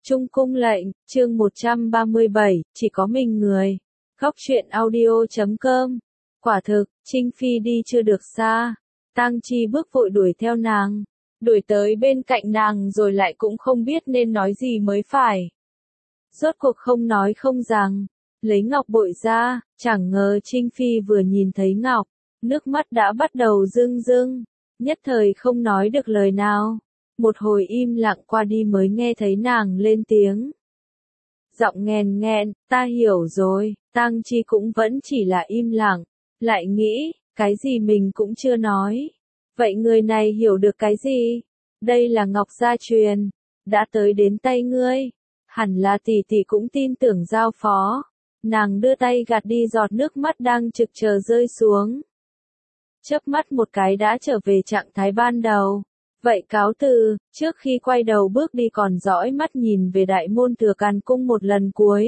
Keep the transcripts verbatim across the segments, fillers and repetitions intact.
Trung cung lệnh, chương một trăm ba mươi bảy, chỉ có mình người. Góc truyện audio chấm com. Quả thực, Trinh Phi đi chưa được xa. Tang Chi bước vội đuổi theo nàng. Đuổi tới bên cạnh nàng rồi lại cũng không biết nên nói gì mới phải. Rốt cuộc không nói không rằng. Lấy ngọc bội ra, chẳng ngờ Trinh Phi vừa nhìn thấy ngọc. Nước mắt đã bắt đầu rưng rưng. Nhất thời không nói được lời nào. Một hồi im lặng qua đi mới nghe thấy nàng lên tiếng. Giọng nghèn nghẹn, ta hiểu rồi, Tang Chi cũng vẫn chỉ là im lặng, lại nghĩ, cái gì mình cũng chưa nói. Vậy người này hiểu được cái gì? Đây là ngọc gia truyền, đã tới đến tay ngươi. Hẳn là tỷ tỷ cũng tin tưởng giao phó. Nàng đưa tay gạt đi giọt nước mắt đang trực chờ rơi xuống. Chớp mắt một cái đã trở về trạng thái ban đầu. Vậy cáo từ, trước khi quay đầu bước đi còn dõi mắt nhìn về đại môn Thừa Càn Cung một lần cuối.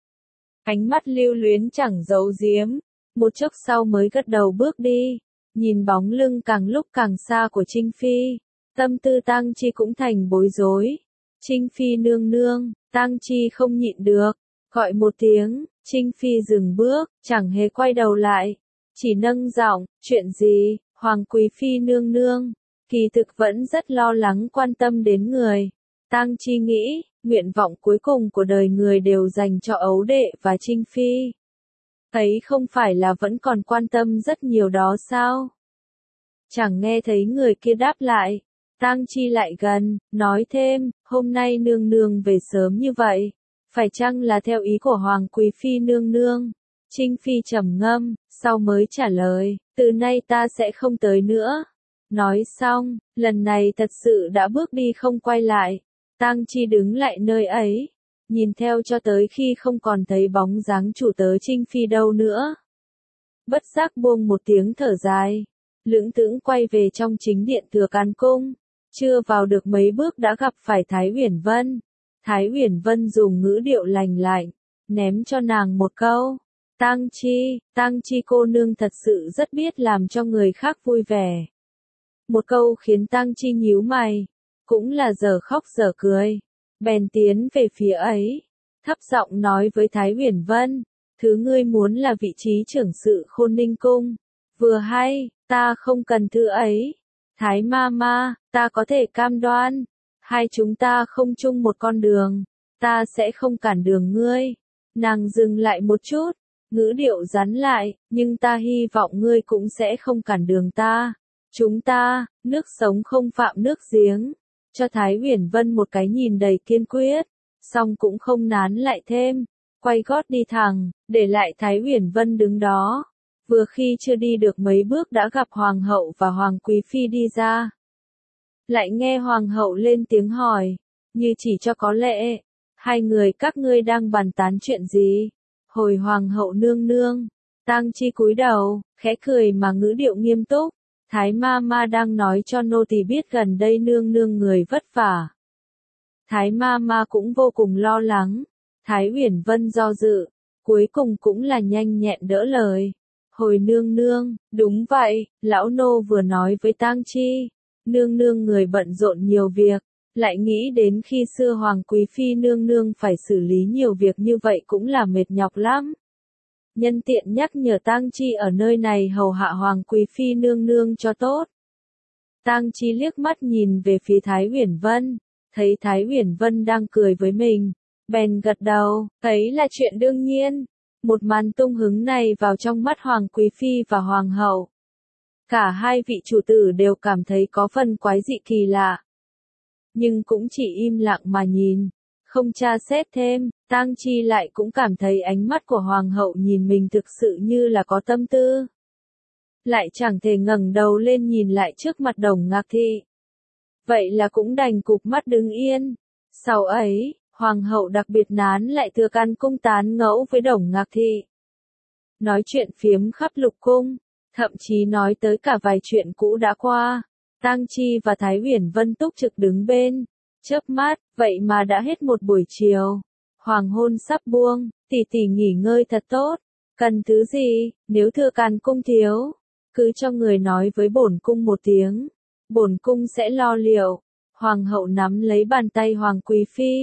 Ánh mắt lưu luyến chẳng giấu giếm, một chốc sau mới gật đầu bước đi, nhìn bóng lưng càng lúc càng xa của Trinh Phi, tâm tư Tang Chi cũng thành bối rối. Trinh Phi nương nương, Tang Chi không nhịn được, gọi một tiếng, Trinh Phi dừng bước, chẳng hề quay đầu lại, chỉ nâng giọng, chuyện gì, Hoàng Quý Phi nương nương. Kỳ thực vẫn rất lo lắng quan tâm đến người. Tang Chi nghĩ, nguyện vọng cuối cùng của đời người đều dành cho ấu đệ và Trinh Phi. Ấy không phải là vẫn còn quan tâm rất nhiều đó sao? Chẳng nghe thấy người kia đáp lại. Tang Chi lại gần, nói thêm, hôm nay nương nương về sớm như vậy. Phải chăng là theo ý của Hoàng Quý Phi nương nương? Trinh Phi trầm ngâm, sau mới trả lời, từ nay ta sẽ không tới nữa. Nói xong, lần này thật sự đã bước đi không quay lại. Tang Chi đứng lại nơi ấy, nhìn theo cho tới khi không còn thấy bóng dáng chủ tớ Trinh Phi đâu nữa. Bất giác buông một tiếng thở dài, lững thững quay về trong chính điện Thừa Càn Cung. Chưa vào được mấy bước đã gặp phải Thái Uyển Vân. Thái Uyển Vân dùng ngữ điệu lành lạnh, ném cho nàng một câu. Tang Chi, Tang Chi cô nương thật sự rất biết làm cho người khác vui vẻ. Một câu khiến Tang Chi nhíu mày, cũng là giờ khóc giờ cười, bèn tiến về phía ấy, thấp giọng nói với Thái Uyển Vân, thứ ngươi muốn là vị trí trưởng sự Khôn Ninh Cung, vừa hay, ta không cần thứ ấy, Thái ma ma, ta có thể cam đoan, hai chúng ta không chung một con đường, ta sẽ không cản đường ngươi. Nàng dừng lại một chút, ngữ điệu rắn lại, nhưng ta hy vọng ngươi cũng sẽ không cản đường ta. Chúng ta, nước sống không phạm nước giếng, cho Thái Uyển Vân một cái nhìn đầy kiên quyết, song cũng không nán lại thêm, quay gót đi thẳng, để lại Thái Uyển Vân đứng đó. Vừa khi chưa đi được mấy bước đã gặp Hoàng hậu và Hoàng Quý Phi đi ra. Lại nghe Hoàng hậu lên tiếng hỏi, như chỉ cho có lệ, hai người các ngươi đang bàn tán chuyện gì? Hồi Hoàng hậu nương nương, Tang Chi cúi đầu, khẽ cười mà ngữ điệu nghiêm túc. Thái ma ma đang nói cho nô tỳ biết gần đây nương nương người vất vả. Thái ma ma cũng vô cùng lo lắng. Thái Uyển Vân do dự, cuối cùng cũng là nhanh nhẹn đỡ lời. Hồi nương nương, đúng vậy, lão nô vừa nói với Tang Chi. Nương nương người bận rộn nhiều việc, lại nghĩ đến khi xưa Hoàng Quý Phi nương nương phải xử lý nhiều việc như vậy cũng là mệt nhọc lắm. Nhân tiện nhắc nhở Tang Chi ở nơi này hầu hạ Hoàng Quý Phi nương nương cho tốt. Tang Chi liếc mắt nhìn về phía Thái Uyển Vân, thấy Thái Uyển Vân đang cười với mình, bèn gật đầu, thấy là chuyện đương nhiên. Một màn tung hứng này vào trong mắt Hoàng Quý Phi và Hoàng hậu. Cả hai vị chủ tử đều cảm thấy có phần quái dị kỳ lạ. Nhưng cũng chỉ im lặng mà nhìn. Không tra xét thêm, Tang Chi lại cũng cảm thấy ánh mắt của Hoàng hậu nhìn mình thực sự như là có tâm tư. Lại chẳng thể ngẩng đầu lên nhìn lại trước mặt Đồng Ngạc Thị. Vậy là cũng đành cụp mắt đứng yên. Sau ấy, Hoàng hậu đặc biệt nán lại Thừa Càn Cung tán ngẫu với Đồng Ngạc Thị. Nói chuyện phiếm khắp lục cung, thậm chí nói tới cả vài chuyện cũ đã qua. Tang Chi và Thái Uyển Vân túc trực đứng bên. Chớp mắt, vậy mà đã hết một buổi chiều. Hoàng hôn sắp buông, tỷ tỷ nghỉ ngơi thật tốt. Cần thứ gì, nếu Thừa Càn Cung thiếu, cứ cho người nói với bổn cung một tiếng. Bổn cung sẽ lo liệu. Hoàng hậu nắm lấy bàn tay Hoàng Quý Phi,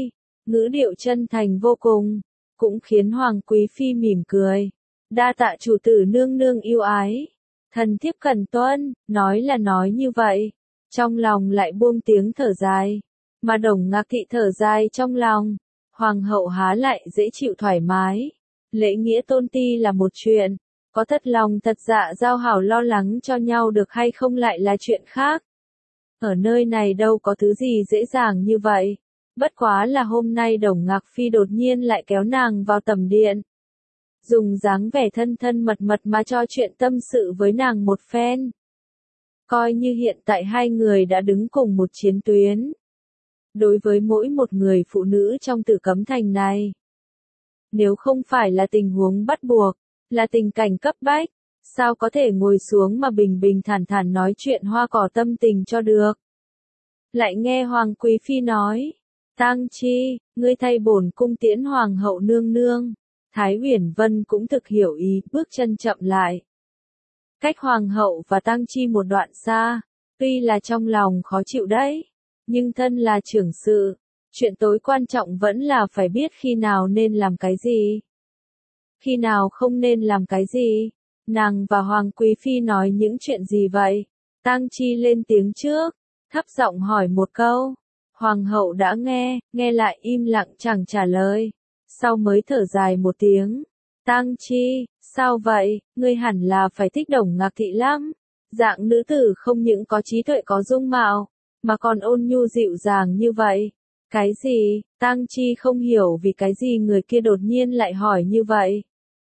ngữ điệu chân thành vô cùng, cũng khiến Hoàng Quý Phi mỉm cười. Đa tạ chủ tử nương nương yêu ái. Thần thiếp cần tuân, nói là nói như vậy, trong lòng lại buông tiếng thở dài. Mà Đồng Ngạc Thị thở dài trong lòng, Hoàng hậu há lại dễ chịu thoải mái. Lễ nghĩa tôn ti là một chuyện, có thật lòng thật dạ giao hảo lo lắng cho nhau được hay không lại là chuyện khác. Ở nơi này đâu có thứ gì dễ dàng như vậy. Bất quá là hôm nay Đồng Ngạc Phi đột nhiên lại kéo nàng vào tầm điện. Dùng dáng vẻ thân thân mật mật mà cho chuyện tâm sự với nàng một phen. Coi như hiện tại hai người đã đứng cùng một chiến tuyến. Đối với mỗi một người phụ nữ trong Tử Cấm Thành này, nếu không phải là tình huống bắt buộc, là tình cảnh cấp bách, sao có thể ngồi xuống mà bình bình thản thản nói chuyện hoa cỏ tâm tình cho được. Lại nghe Hoàng Quý Phi nói, Tang Chi, ngươi thay bổn cung tiễn Hoàng hậu nương nương. Thái Uyển Vân cũng thực hiểu ý, bước chân chậm lại. Cách Hoàng hậu và Tang Chi một đoạn xa, tuy là trong lòng khó chịu đấy, nhưng thân là trưởng sự, chuyện tối quan trọng vẫn là phải biết khi nào nên làm cái gì, khi nào không nên làm cái gì. Nàng và Hoàng Quý Phi nói những chuyện gì vậy? Tang Chi lên tiếng trước, thấp giọng hỏi một câu. Hoàng hậu đã nghe, nghe lại im lặng chẳng trả lời. Sau mới thở dài một tiếng. Tang Chi, sao vậy, ngươi hẳn là phải thích Đồng Ngạc Thị lắm. Dạng nữ tử không những có trí tuệ có dung mạo, mà còn ôn nhu dịu dàng như vậy. Cái gì? Tang Chi không hiểu vì cái gì người kia đột nhiên lại hỏi như vậy.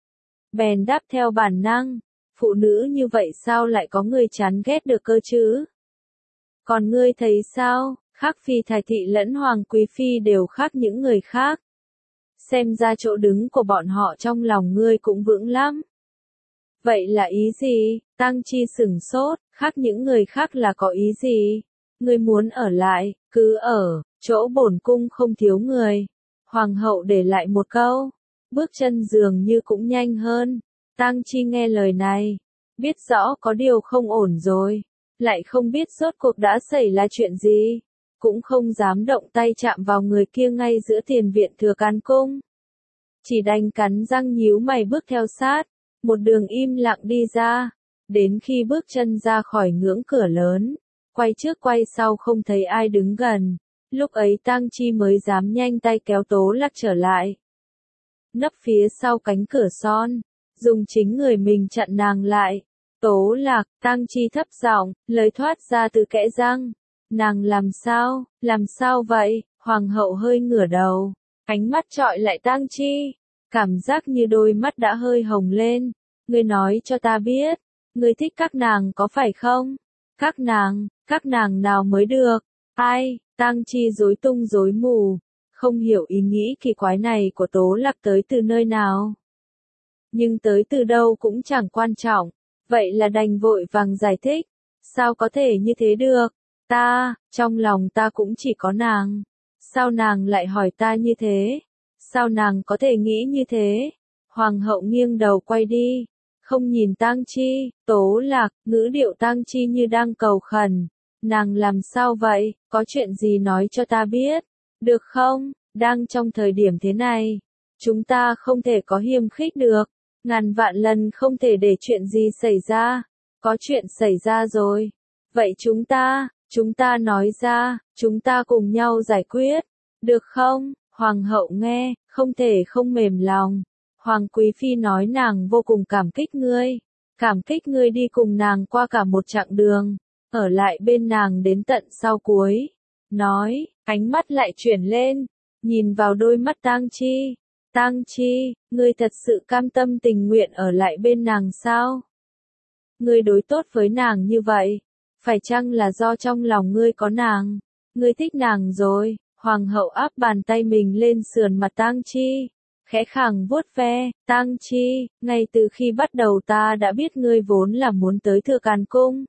Bèn đáp theo bản năng, phụ nữ như vậy sao lại có người chán ghét được cơ chứ? Còn ngươi thấy sao? Khác Phi Thái Thị lẫn Hoàng Quý Phi đều khác những người khác. Xem ra chỗ đứng của bọn họ trong lòng ngươi cũng vững lắm. Vậy là ý gì? Tang Chi sửng sốt, khác những người khác là có ý gì? Ngươi muốn ở lại, cứ ở, chỗ bổn cung không thiếu người. Hoàng hậu để lại một câu, bước chân dường như cũng nhanh hơn. Tang Chi nghe lời này, biết rõ có điều không ổn rồi, lại không biết rốt cuộc đã xảy ra chuyện gì, cũng không dám động tay chạm vào người kia ngay giữa tiền viện Thừa Can Cung. Chỉ đành cắn răng nhíu mày bước theo sát, một đường im lặng đi ra, đến khi bước chân ra khỏi ngưỡng cửa lớn, quay trước quay sau không thấy ai đứng gần, lúc ấy Tang Chi mới dám nhanh tay kéo Tố Lạc trở lại. Nấp phía sau cánh cửa son, dùng chính người mình chặn nàng lại. Tố Lạc, Tang Chi thấp giọng, lời thoát ra từ kẽ răng. Nàng làm sao, làm sao vậy? Hoàng hậu hơi ngửa đầu, ánh mắt trọi lại Tang Chi, cảm giác như đôi mắt đã hơi hồng lên. Ngươi nói cho ta biết, ngươi thích các nàng có phải không? Các nàng, các nàng nào mới được? Ai? Tang Chi rối tung rối mù, không hiểu ý nghĩ kỳ quái này của Tố Lạc tới từ nơi nào. Nhưng tới từ đâu cũng chẳng quan trọng, vậy là đành vội vàng giải thích. Sao có thể như thế được? Ta, trong lòng ta cũng chỉ có nàng. Sao nàng lại hỏi ta như thế? Sao nàng có thể nghĩ như thế? Hoàng hậu nghiêng đầu quay đi, không nhìn Tang Chi. Tố Lạc, ngữ điệu Tang Chi như đang cầu khẩn. Nàng làm sao vậy? Có chuyện gì nói cho ta biết, được không? Đang trong thời điểm thế này, chúng ta không thể có hiềm khích được. Ngàn vạn lần không thể để chuyện gì xảy ra. Có chuyện xảy ra rồi. Vậy chúng ta, chúng ta nói ra, chúng ta cùng nhau giải quyết. Được không? Hoàng hậu nghe, không thể không mềm lòng. Hoàng Quý Phi nói nàng vô cùng cảm kích ngươi. Cảm kích ngươi đi cùng nàng qua cả một chặng đường. Ở lại bên nàng đến tận sau cuối. Nói, ánh mắt lại chuyển lên, nhìn vào đôi mắt Tang Chi. Tang Chi, ngươi thật sự cam tâm tình nguyện ở lại bên nàng sao? Ngươi đối tốt với nàng như vậy, phải chăng là do trong lòng ngươi có nàng? Ngươi thích nàng rồi. Hoàng hậu áp bàn tay mình lên sườn mặt Tang Chi, khẽ khàng vuốt ve. Tang Chi, ngay từ khi bắt đầu ta đã biết ngươi vốn là muốn tới Thừa Can Cung.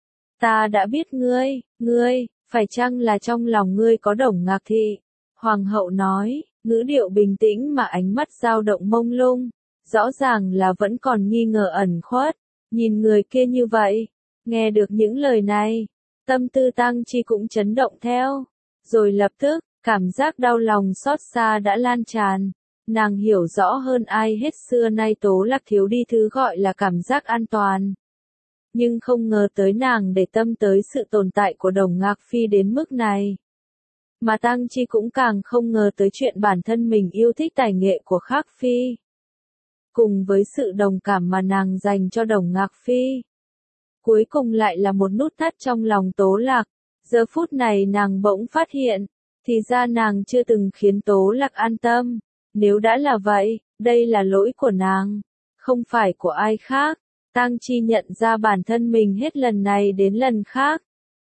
Ta đã biết ngươi, ngươi, phải chăng là trong lòng ngươi có Đồng Ngạc Thị? Hoàng hậu nói, ngữ điệu bình tĩnh mà ánh mắt dao động mông lung, rõ ràng là vẫn còn nghi ngờ ẩn khuất. Nhìn người kia như vậy, nghe được những lời này, tâm tư Tang Chi cũng chấn động theo, rồi lập tức, Cảm giác đau lòng xót xa đã lan tràn. Nàng hiểu rõ hơn ai hết xưa nay Tố Lạc thiếu đi thứ gọi là cảm giác an toàn. Nhưng không ngờ tới nàng để tâm tới sự tồn tại của Đồng Ngạc Phi đến mức này. Mà Tang Chi cũng càng không ngờ tới chuyện bản thân mình yêu thích tài nghệ của Khác Phi. Cùng với sự đồng cảm mà nàng dành cho Đồng Ngạc Phi. Cuối cùng lại là một nút thắt trong lòng Tố Lạc. Giờ phút này nàng bỗng phát hiện, thì ra nàng chưa từng khiến Tố Lạc an tâm. Nếu đã là vậy, đây là lỗi của nàng, không phải của ai khác. Tang Chi nhận ra bản thân mình hết lần này đến lần khác.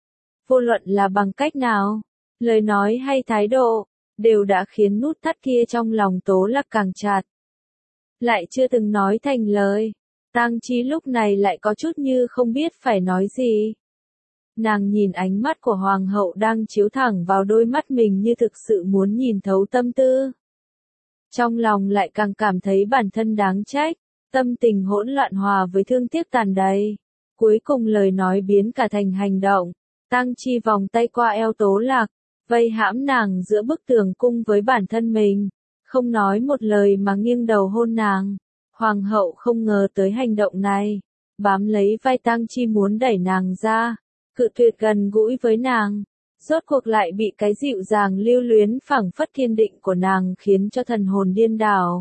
Vô luận là bằng cách nào, lời nói hay thái độ, đều đã khiến nút thắt kia trong lòng Tố Lạc càng chặt. Lại chưa từng nói thành lời, Tang Chi lúc này lại có chút như không biết phải nói gì. Nàng nhìn ánh mắt của Hoàng hậu đang chiếu thẳng vào đôi mắt mình như thực sự muốn nhìn thấu tâm tư. Trong lòng lại càng cảm thấy bản thân đáng trách, tâm tình hỗn loạn hòa với thương tiếc tàn đầy. Cuối cùng lời nói biến cả thành hành động, Tang Chi vòng tay qua eo Tố Lạc, vây hãm nàng giữa bức tường cung với bản thân mình, không nói một lời mà nghiêng đầu hôn nàng. Hoàng hậu không ngờ tới hành động này, bám lấy vai Tang Chi muốn đẩy nàng ra, cự tuyệt gần gũi với nàng. Rốt cuộc lại bị cái dịu dàng lưu luyến phảng phất thiên định của nàng khiến cho thần hồn điên đảo.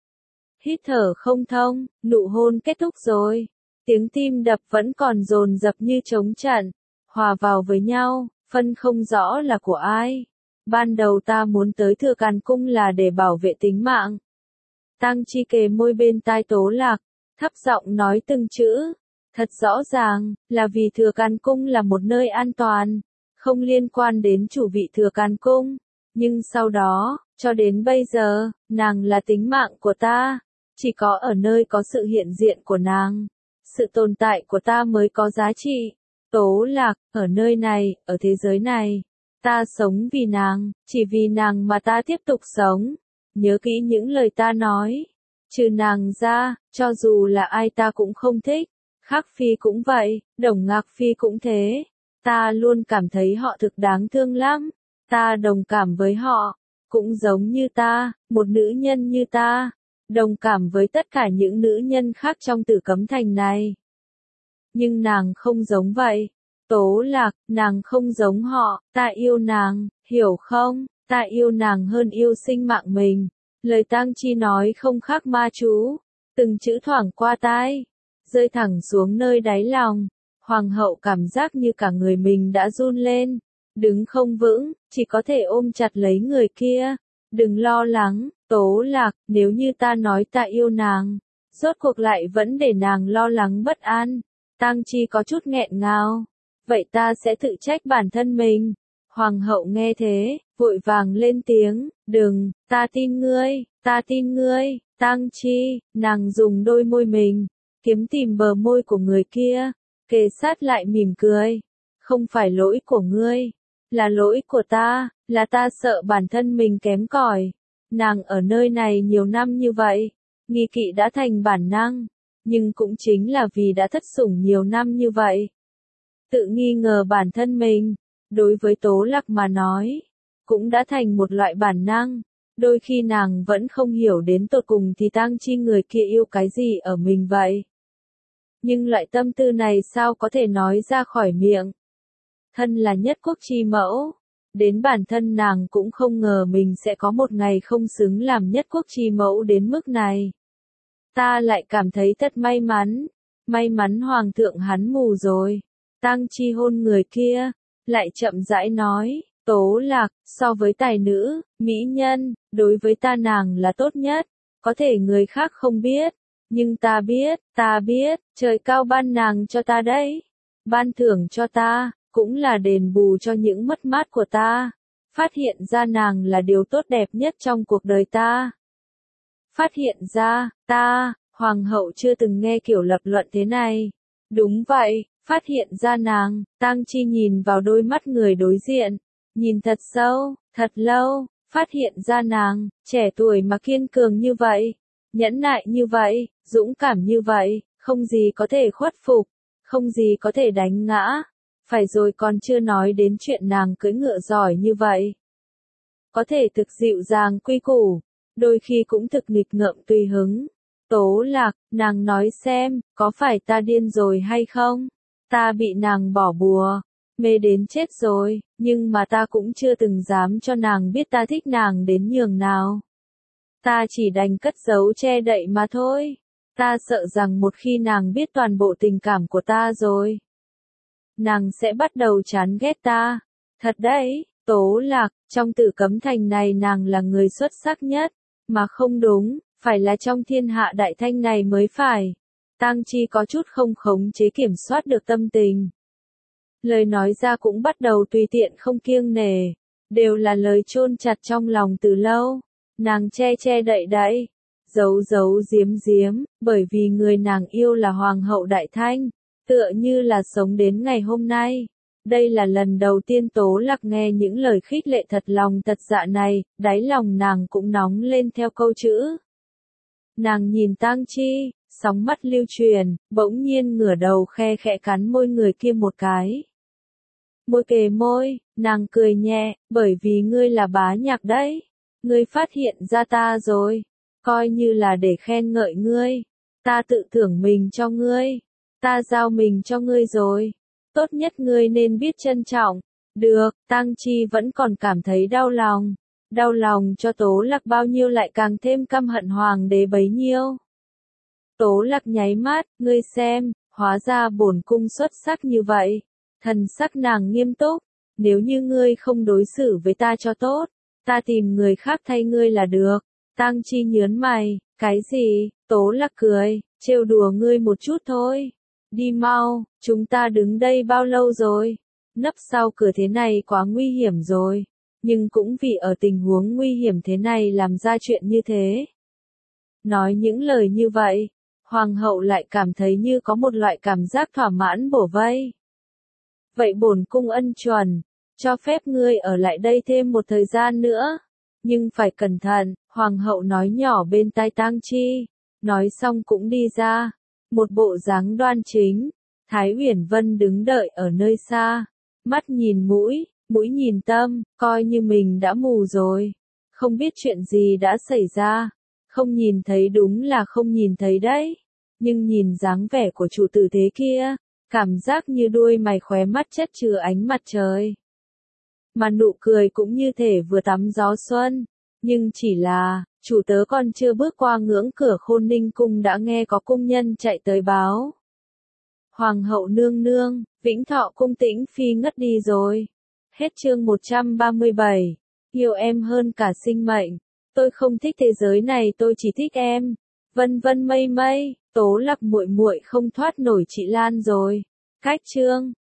Hít thở không thông, nụ hôn kết thúc rồi. Tiếng tim đập vẫn còn dồn dập như trống trận, hòa vào với nhau, phân không rõ là của ai. Ban đầu ta muốn tới Thừa Càn Cung là để bảo vệ tính mạng. Tang Chi kề môi bên tai Tố Lạc, thấp giọng nói từng chữ. Thật rõ ràng, là vì Thừa Càn Cung là một nơi an toàn, không liên quan đến chủ vị Thừa Càn Cung. Nhưng sau đó, cho đến bây giờ, nàng là tính mạng của ta. Chỉ có ở nơi có sự hiện diện của nàng, sự tồn tại của ta mới có giá trị. Tố Lạc, ở nơi này, ở thế giới này, ta sống vì nàng, chỉ vì nàng mà ta tiếp tục sống. Nhớ kỹ những lời ta nói. Trừ nàng ra, cho dù là ai ta cũng không thích. Khác Phi cũng vậy, Đồng Ngạc Phi cũng thế. Ta luôn cảm thấy họ thực đáng thương lắm. Ta đồng cảm với họ, cũng giống như ta, một nữ nhân như ta. Đồng cảm với tất cả những nữ nhân khác trong Tử Cấm Thành này. Nhưng nàng không giống vậy. Tố Lạc, nàng không giống họ, ta yêu nàng, hiểu không? Ta yêu nàng hơn yêu sinh mạng mình. Lời Tang Chi nói không khác ma chú, từng chữ thoảng qua tai, rơi thẳng xuống nơi đáy lòng. Hoàng hậu cảm giác như cả người mình đã run lên, đứng không vững, chỉ có thể ôm chặt lấy người kia. Đừng lo lắng, Tố Lạc, nếu như ta nói ta yêu nàng, rốt cuộc lại vẫn để nàng lo lắng bất an. Tang Chi có chút nghẹn ngào. Vậy ta sẽ tự trách bản thân mình. Hoàng hậu nghe thế, vội vàng lên tiếng, đừng, ta tin ngươi, ta tin ngươi. Tang Chi, nàng dùng đôi môi mình, kiếm tìm bờ môi của người kia, kề sát lại mỉm cười. Không phải lỗi của ngươi, là lỗi của ta, là ta sợ bản thân mình kém cỏi. Nàng ở nơi này nhiều năm như vậy, nghi kỵ đã thành bản năng, nhưng cũng chính là vì đã thất sủng nhiều năm như vậy. Tự nghi ngờ bản thân mình, đối với Tố Lạc mà nói, cũng đã thành một loại bản năng. Đôi khi nàng vẫn không hiểu đến tột cùng thì Tang Chi người kia yêu cái gì ở mình vậy. Nhưng loại tâm tư này sao có thể nói ra khỏi miệng. Thân là nhất quốc chi mẫu, đến bản thân nàng cũng không ngờ mình sẽ có một ngày không xứng làm nhất quốc chi mẫu đến mức này. Ta lại cảm thấy thật may mắn, may mắn hoàng thượng hắn mù rồi. Tang Chi hôn người kia, lại chậm rãi nói, Tố Lạc, so với tài nữ, mỹ nhân, đối với ta nàng là tốt nhất. Có thể người khác không biết, nhưng ta biết, ta biết, trời cao ban nàng cho ta đấy. Ban thưởng cho ta, cũng là đền bù cho những mất mát của ta. Phát hiện ra nàng là điều tốt đẹp nhất trong cuộc đời ta. Phát hiện ra, ta, hoàng hậu chưa từng nghe kiểu lập luận thế này. Đúng vậy, phát hiện ra nàng. Tang Chi nhìn vào đôi mắt người đối diện, nhìn thật sâu, thật lâu, phát hiện ra nàng, trẻ tuổi mà kiên cường như vậy, nhẫn nại như vậy, dũng cảm như vậy, không gì có thể khuất phục, không gì có thể đánh ngã. Phải rồi còn chưa nói đến chuyện nàng cưỡi ngựa giỏi như vậy. có thể thực dịu dàng quy củ, đôi khi cũng thực nghịch ngợm tùy hứng. Tố Lạc, nàng nói xem, có phải ta điên rồi hay không? Ta bị nàng bỏ bùa, mê đến chết rồi, nhưng mà ta cũng chưa từng dám cho nàng biết ta thích nàng đến nhường nào. Ta chỉ đành cất giấu che đậy mà thôi. Ta sợ rằng một khi nàng biết toàn bộ tình cảm của ta rồi, nàng sẽ bắt đầu chán ghét ta. Thật đấy, Tố Lạc, trong Tử Cấm Thành này nàng là người xuất sắc nhất, mà không đúng, phải là trong thiên hạ đại thanh này mới phải. Tang Chi có chút không khống chế kiểm soát được tâm tình. Lời nói ra cũng bắt đầu tùy tiện không kiêng nể, đều là lời chôn chặt trong lòng từ lâu. Nàng che che đậy đậy, giấu giấu giếm giếm, bởi vì người nàng yêu là Hoàng hậu Đại Thanh, tựa như là sống đến ngày hôm nay. Đây là lần đầu tiên Tố Lạc nghe những lời khích lệ thật lòng thật dạ này, đáy lòng nàng cũng nóng lên theo câu chữ. Nàng nhìn Tang Chi, sóng mắt lưu truyền, bỗng nhiên ngửa đầu khe khẽ cắn môi người kia một cái. Môi kề môi, nàng cười nhẹ, bởi vì ngươi là Bá Nhạc đấy. Ngươi phát hiện ra ta rồi, coi như là để khen ngợi ngươi. Ta tự thưởng mình cho ngươi, ta giao mình cho ngươi rồi. Tốt nhất ngươi nên biết trân trọng. Được, Tang Chi vẫn còn cảm thấy đau lòng. Đau lòng cho Tố Lạc bao nhiêu lại càng thêm căm hận hoàng đế bấy nhiêu. Tố Lạc nháy mắt, ngươi xem, hóa ra bổn cung xuất sắc như vậy. Thần sắc nàng nghiêm túc, nếu như ngươi không đối xử với ta cho tốt, ta tìm người khác thay ngươi là được. Tang Chi nhớn mày, cái gì? Tố Lạc cười, trêu đùa ngươi một chút thôi. Đi mau, chúng ta đứng đây bao lâu rồi? Nấp sau cửa thế này quá nguy hiểm rồi. Nhưng cũng vì ở tình huống nguy hiểm thế này làm ra chuyện như thế. Nói những lời như vậy, Hoàng hậu lại cảm thấy như có một loại cảm giác thỏa mãn bổ vây. Vậy bổn cung ân chuẩn, cho phép ngươi ở lại đây thêm một thời gian nữa. Nhưng phải cẩn thận, Hoàng hậu nói nhỏ bên tai Tang Chi. Nói xong cũng đi ra. Một bộ dáng đoan chính. Thái Uyển Vân đứng đợi ở nơi xa. Mắt nhìn mũi, mũi nhìn tâm, coi như mình đã mù rồi. Không biết chuyện gì đã xảy ra. Không nhìn thấy đúng là không nhìn thấy đấy. Nhưng nhìn dáng vẻ của chủ tử thế kia, cảm giác như đuôi mày khóe mắt chất chứa ánh mặt trời. Mà nụ cười cũng như thể vừa tắm gió xuân. Nhưng chỉ là, chủ tớ còn chưa bước qua ngưỡng cửa Khôn Ninh cung đã nghe có cung nhân chạy tới báo. Hoàng hậu nương nương, Vĩnh Thọ cung Tĩnh Phi ngất đi rồi. Hết chương một trăm ba mươi bảy. Yêu em hơn cả sinh mệnh. Tôi không thích thế giới này, tôi chỉ thích em. Vân vân mây mây, Tố Lạc muội muội không thoát nổi chị Lan rồi. Cách chương